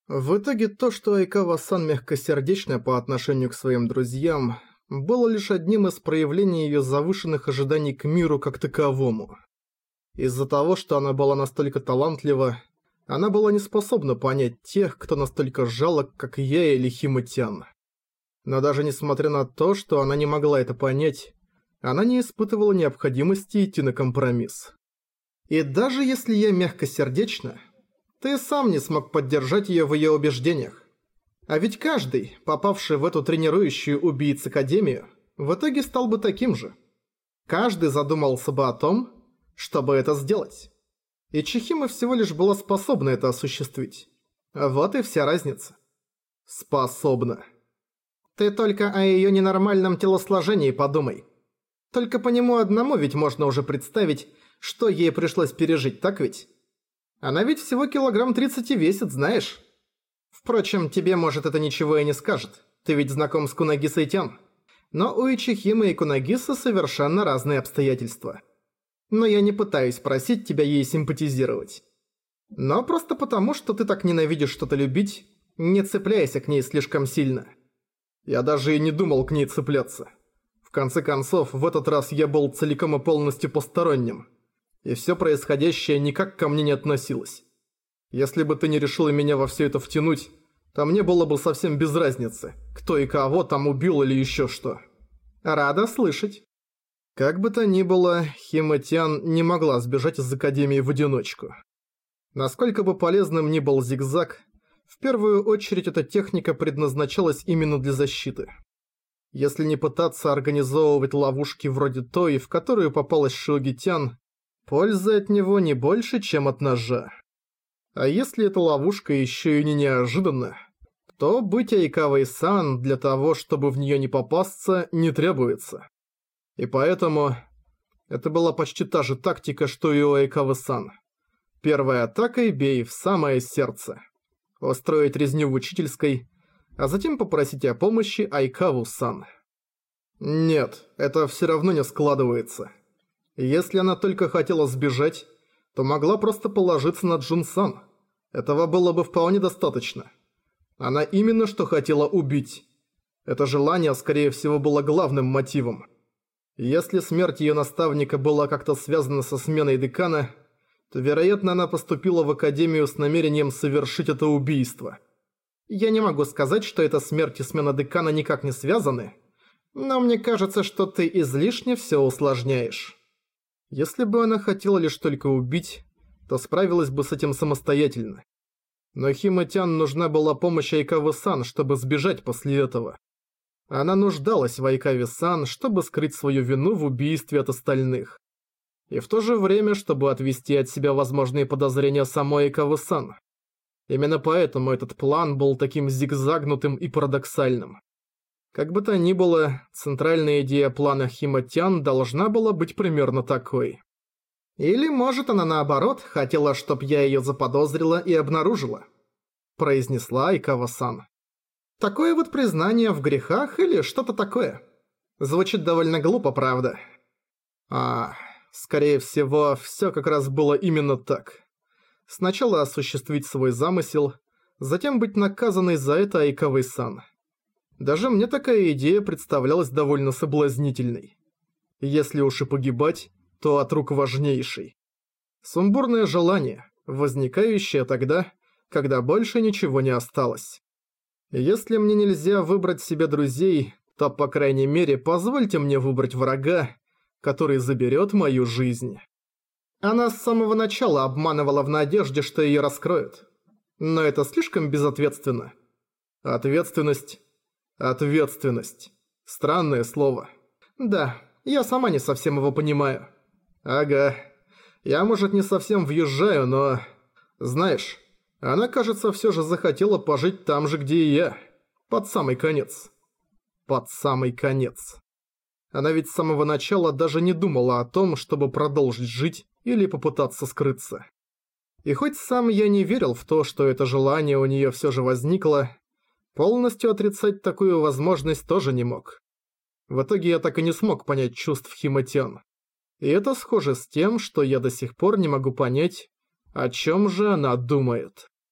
В итоге то, что Айкава-сан мягкосердечна по отношению к своим друзьям, было лишь одним из проявлений её завышенных ожиданий к миру как таковому. Из-за того, что она была настолько талантлива, она была не способна понять тех, кто настолько жалок, как я или Хима-тян. Но даже несмотря на то, что она не могла это понять, она не испытывала необходимости идти на компромисс. И даже если я мягкосердечна, ты сам не смог поддержать её в её убеждениях. А ведь каждый, попавший в эту тренирующую убийц академию, в итоге стал бы таким же. Каждый задумался бы о том, чтобы это сделать. И Чихима всего лишь была способна это осуществить. Вот и вся разница. Способна. Ты только о её ненормальном телосложении подумай. Только по нему одному ведь можно уже представить, что ей пришлось пережить, так ведь? Она ведь всего килограмм 30 весит, знаешь? Впрочем, тебе, может, это ничего и не скажет. Ты ведь знаком с Кунагисой-тян. Но у Ичихимы и Кунагисы совершенно разные обстоятельства. Но я не пытаюсь просить тебя ей симпатизировать. Но просто потому, что ты так ненавидишь что-то любить, не цепляйся к ней слишком сильно. Я даже и не думал к ней цепляться. В конце концов, в этот раз я был целиком и полностью посторонним. И всё происходящее никак ко мне не относилось. Если бы ты не решила меня во всё это втянуть, то мне было бы совсем без разницы, кто и кого там убил или ещё что. Рада слышать. Как бы то ни было, Хима-тян не могла сбежать из Академии в одиночку. Насколько бы полезным ни был зигзаг, в первую очередь эта техника предназначалась именно для защиты. Если не пытаться организовывать ловушки вроде той, в которую попалась Шиоги-тян, пользы от него не больше, чем от ножа. А если эта ловушка ещё и не неожиданна, то быть Айкавой-сан для того, чтобы в неё не попасться, не требуется. И поэтому это была почти та же тактика, что и у Айкавы-сан. Первой атакой бей в самое сердце. Устроить резню в учительской, а затем попросить о помощи Айкаву-сан. Нет, это всё равно не складывается. Если она только хотела сбежать, то могла просто положиться на Джун-сан. Этого было бы вполне достаточно. Она именно что хотела убить. Это желание, скорее всего, было главным мотивом. Если смерть её наставника была как-то связана со сменой декана, то, вероятно, она поступила в академию с намерением совершить это убийство. Я не могу сказать, что эта смерть и смена декана никак не связаны, но мне кажется, что ты излишне всё усложняешь. Если бы она хотела лишь только убить, то справилась бы с этим самостоятельно. Но Хима-тян нужна была помощь Айкавы-сан, чтобы сбежать после этого. Она нуждалась в Айкаве-сан, чтобы скрыть свою вину в убийстве от остальных. И в то же время, чтобы отвести от себя возможные подозрения самой Айкавы-сан. Именно поэтому этот план был таким зигзагнутым и парадоксальным. Как бы то ни было, центральная идея плана Хима-тян должна была быть примерно такой. Или, может, она наоборот хотела, чтоб я её заподозрила и обнаружила, произнесла Айкава-сан. Такое вот признание в грехах или что-то такое. Звучит довольно глупо, правда? Скорее всего, всё как раз было именно так. Сначала осуществить свой замысел, затем быть наказанной за это Айкавой-сан. Даже мне такая идея представлялась довольно соблазнительной. Если уж и погибать, то от рук важнейшей. Сумбурное желание, возникающее тогда, когда больше ничего не осталось. Если мне нельзя выбрать себе друзей, то, по крайней мере, позвольте мне выбрать врага, который заберет мою жизнь. Она с самого начала обманывала в надежде, что ее раскроют. Но это слишком безответственно. Ответственность. Странное слово. Да, я сама не совсем его понимаю. Ага. Я, может, не совсем въезжаю, но... Знаешь, она, кажется, всё же захотела пожить там же, где и я. Под самый конец. Она ведь с самого начала даже не думала о том, чтобы продолжить жить или попытаться скрыться. И хоть сам я не верил в то, что это желание у неё всё же возникло, полностью отрицать такую возможность тоже не мог. В итоге я так и не смог понять чувств Хима-тян. И это схоже с тем, что я до сих пор не могу понять, о чём же она думает.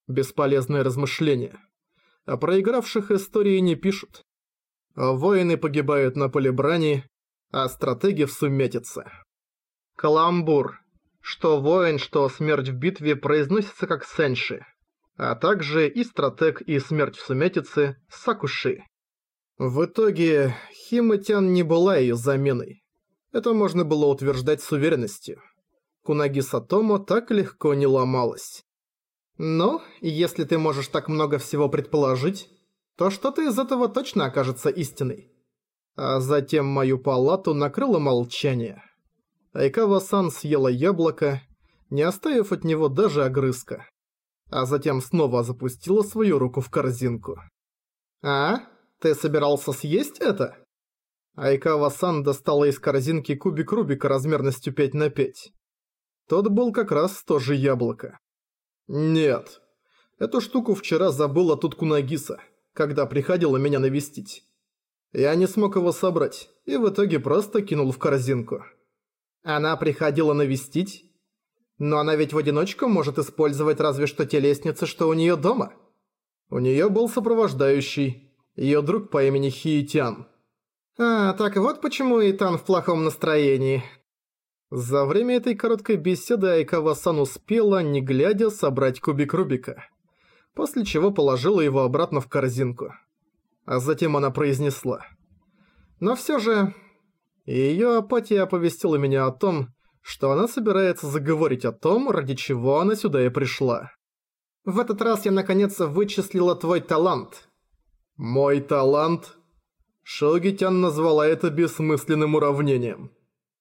Бесполезное размышление. О проигравших истории не пишут. Воины погибают на поле брани, а стратеги в сумятице. Каламбур. Что воин, что смерть в битве произносится как сэнши, а также и стратег, и смерть в сумятице – сакуши. В итоге, Химатян не была ее заменой. Это можно было утверждать с уверенностью. Кунагиса Томо так легко не ломалась. Но, если ты можешь так много всего предположить, то что-то из этого точно окажется истиной. А затем мою палату накрыло молчание. Айкава-сан съела яблоко, не оставив от него даже огрызка. А затем снова запустила свою руку в корзинку. «А? Ты собирался съесть это?» Айкава-сан достала из корзинки кубик Рубика размерностью 5 на 5. Тот был как раз тоже яблоко. «Нет. Эту штуку вчера забыла тут Кунагиса, когда приходила меня навестить. Я не смог его собрать, и в итоге просто кинул в корзинку». «Она приходила навестить? Но она ведь в одиночку может использовать разве что те лестницы, что у неё дома». У неё был сопровождающий, её друг по имени Хиитян. «А, так вот почему Итан в плохом настроении». За время этой короткой беседы Айкава-сан успела, не глядя, собрать кубик Рубика, после чего положила его обратно в корзинку. А затем она произнесла. Но всё же... Её апатия оповестила меня о том, что она собирается заговорить о том, ради чего она сюда и пришла. «В этот раз я наконец вычислила твой талант». «Мой талант?» Шоугитян назвала это бессмысленным уравнением.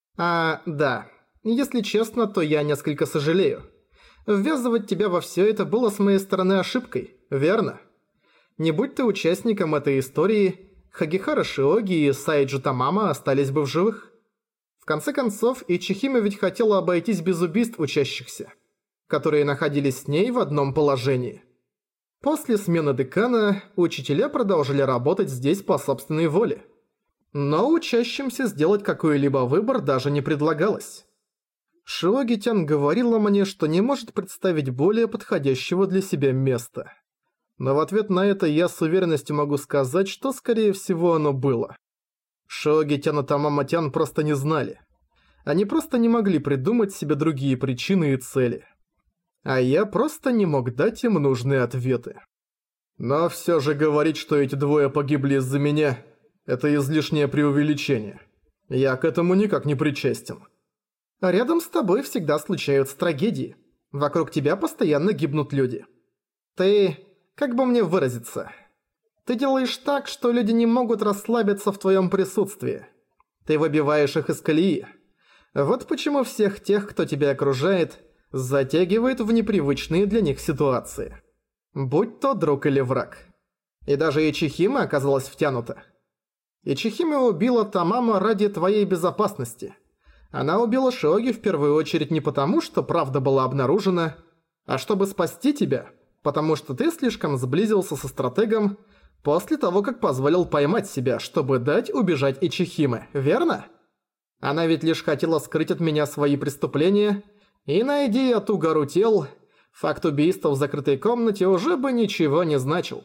Да. Если честно, то я несколько сожалею. Ввязывать тебя во всё это было с моей стороны ошибкой, верно? Не будь ты участником этой истории, Хагихара Шиоги и Сайджу Тамама остались бы в живых. В конце концов, Ичихиме ведь хотела обойтись без убийств учащихся, которые находились с ней в одном положении. После смены декана учителя продолжили работать здесь по собственной воле. Но учащимся сделать какой-либо выбор даже не предлагалось. Шиоги-тян говорила мне, что не может представить более подходящего для себя места. Но в ответ на это я с уверенностью могу сказать, что скорее всего оно было. Шиоги-тян и Тамама-тян просто не знали. Они просто не могли придумать себе другие причины и цели. А я просто не мог дать им нужные ответы. Но все же говорить, что эти двое погибли из-за меня, это излишнее преувеличение. Я к этому никак не причастен. Рядом с тобой всегда случаются трагедии. Вокруг тебя постоянно гибнут люди. Ты... как бы мне выразиться? Ты делаешь так, что люди не могут расслабиться в твоем присутствии. Ты выбиваешь их из колеи. Вот почему всех тех, кто тебя окружает, затягивает в непривычные для них ситуации. Будь то друг или враг. И даже Ичихиме оказалась втянута. Ичихиме убила Тамама ради твоей безопасности. Она убила Шиоги в первую очередь не потому, что правда была обнаружена, а чтобы спасти тебя, потому что ты слишком сблизился со стратегом после того, как позволил поймать себя, чтобы дать убежать Ичихиме, верно? Она ведь лишь хотела скрыть от меня свои преступления, и найди я ту гору тел, факт убийства в закрытой комнате уже бы ничего не значил.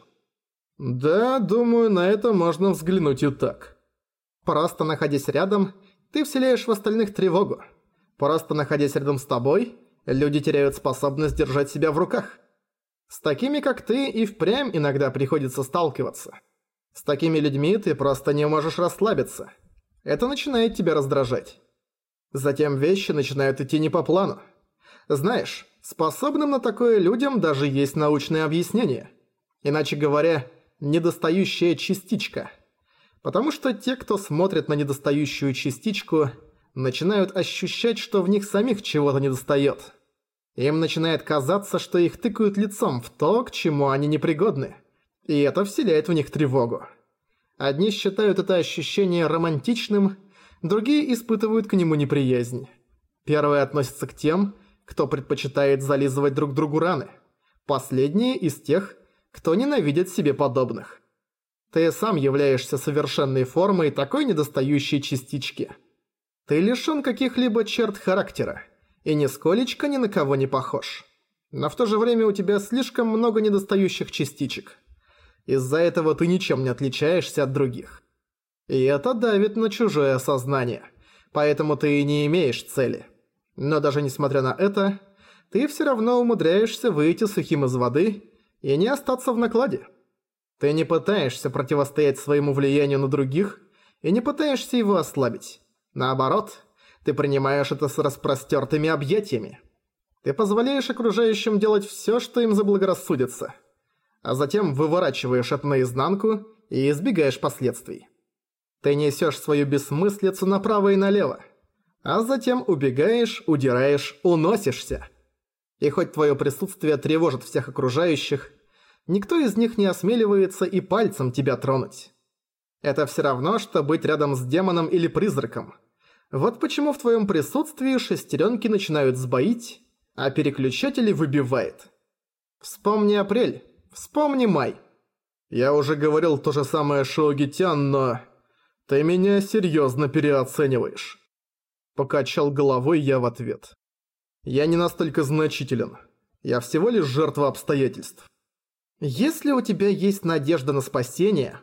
Да, думаю, на это можно взглянуть и так. Просто находясь рядом, ты вселяешь в остальных тревогу. Просто находясь рядом с тобой, люди теряют способность держать себя в руках. С такими, как ты, и впрямь иногда приходится сталкиваться. С такими людьми ты просто не можешь расслабиться. Это начинает тебя раздражать. Затем вещи начинают идти не по плану. Знаешь, способным на такое людям даже есть научное объяснение. Иначе говоря, недостающая частичка. Потому что те, кто смотрит на недостающую частичку, начинают ощущать, что в них самих чего-то недостает. Им начинает казаться, что их тыкают лицом в то, к чему они непригодны. И это вселяет в них тревогу. Одни считают это ощущение романтичным, другие испытывают к нему неприязнь. Первые относятся к тем, кто предпочитает зализывать друг другу раны. Последние из тех, кто ненавидит себе подобных. Ты сам являешься совершенной формой такой недостающей частички. Ты лишён каких-либо черт характера и нисколечко ни на кого не похож. Но в то же время у тебя слишком много недостающих частичек. Из-за этого ты ничем не отличаешься от других. И это давит на чужое сознание. Поэтому ты и не имеешь цели. Но даже несмотря на это, ты все равно умудряешься выйти сухим из воды и не остаться в накладе. Ты не пытаешься противостоять своему влиянию на других и не пытаешься его ослабить. Наоборот, ты принимаешь это с распростертыми объятиями. Ты позволяешь окружающим делать все, что им заблагорассудится, а затем выворачиваешь это наизнанку и избегаешь последствий. Ты несешь свою бессмыслицу направо и налево, а затем убегаешь, удираешь, уносишься. И хоть твое присутствие тревожит всех окружающих, никто из них не осмеливается и пальцем тебя тронуть. Это все равно, что быть рядом с демоном или призраком. Вот почему в твоем присутствии шестеренки начинают сбоить, а переключатели выбивает. Вспомни апрель, вспомни май. Я уже говорил то же самое Шоугитян, но... Ты меня серьезно переоцениваешь. Покачал головой я в ответ. Я не настолько значителен. Я всего лишь жертва обстоятельств. Если у тебя есть надежда на спасение...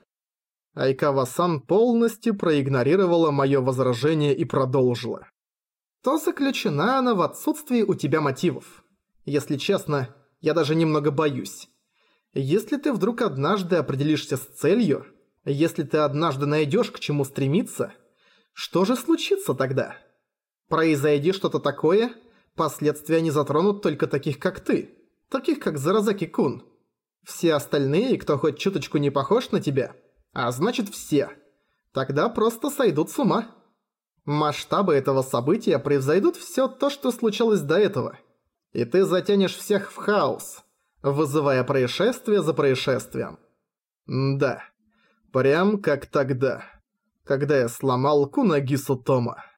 Айкава-сан полностью проигнорировала мое возражение и продолжила. То заключена она в отсутствии у тебя мотивов. Если честно, я даже немного боюсь. Если ты вдруг однажды определишься с целью, если ты однажды найдешь к чему стремиться, что же случится тогда? Произойди что-то такое, последствия не затронут только таких, как ты, таких, как Заразаки-кун. Все остальные, кто хоть чуточку не похож на тебя, а значит все, тогда просто сойдут с ума. Масштабы этого события превзойдут все то, что случалось до этого. И ты затянешь всех в хаос, вызывая происшествие за происшествием. Да, прям как тогда, когда я сломал Кунагису Тома.